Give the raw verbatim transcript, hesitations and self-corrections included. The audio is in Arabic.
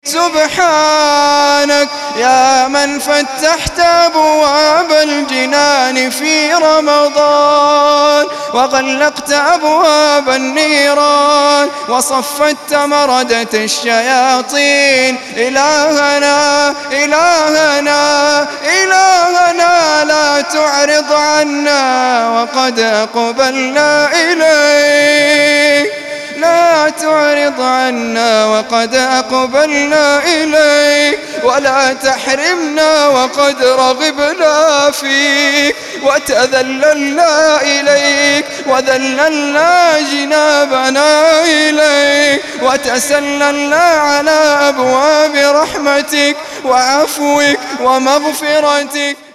سبحانك يا من فتحت أبواب الجنان في رمضان، وغلقت أبواب النيران، وصفدت مردة الشياطين. إلهنا إلهنا إلهنا لا تعرض عنا وقد أقبلنا إليك، لا تعرض عنا وقد أقبلنا إليك، ولا تحرمنا وقد رغبنا فيك، وتذللنا إليك وذللنا جنابنا إليك، وتسللنا على أبواب رحمتك وعفوك ومغفرتك.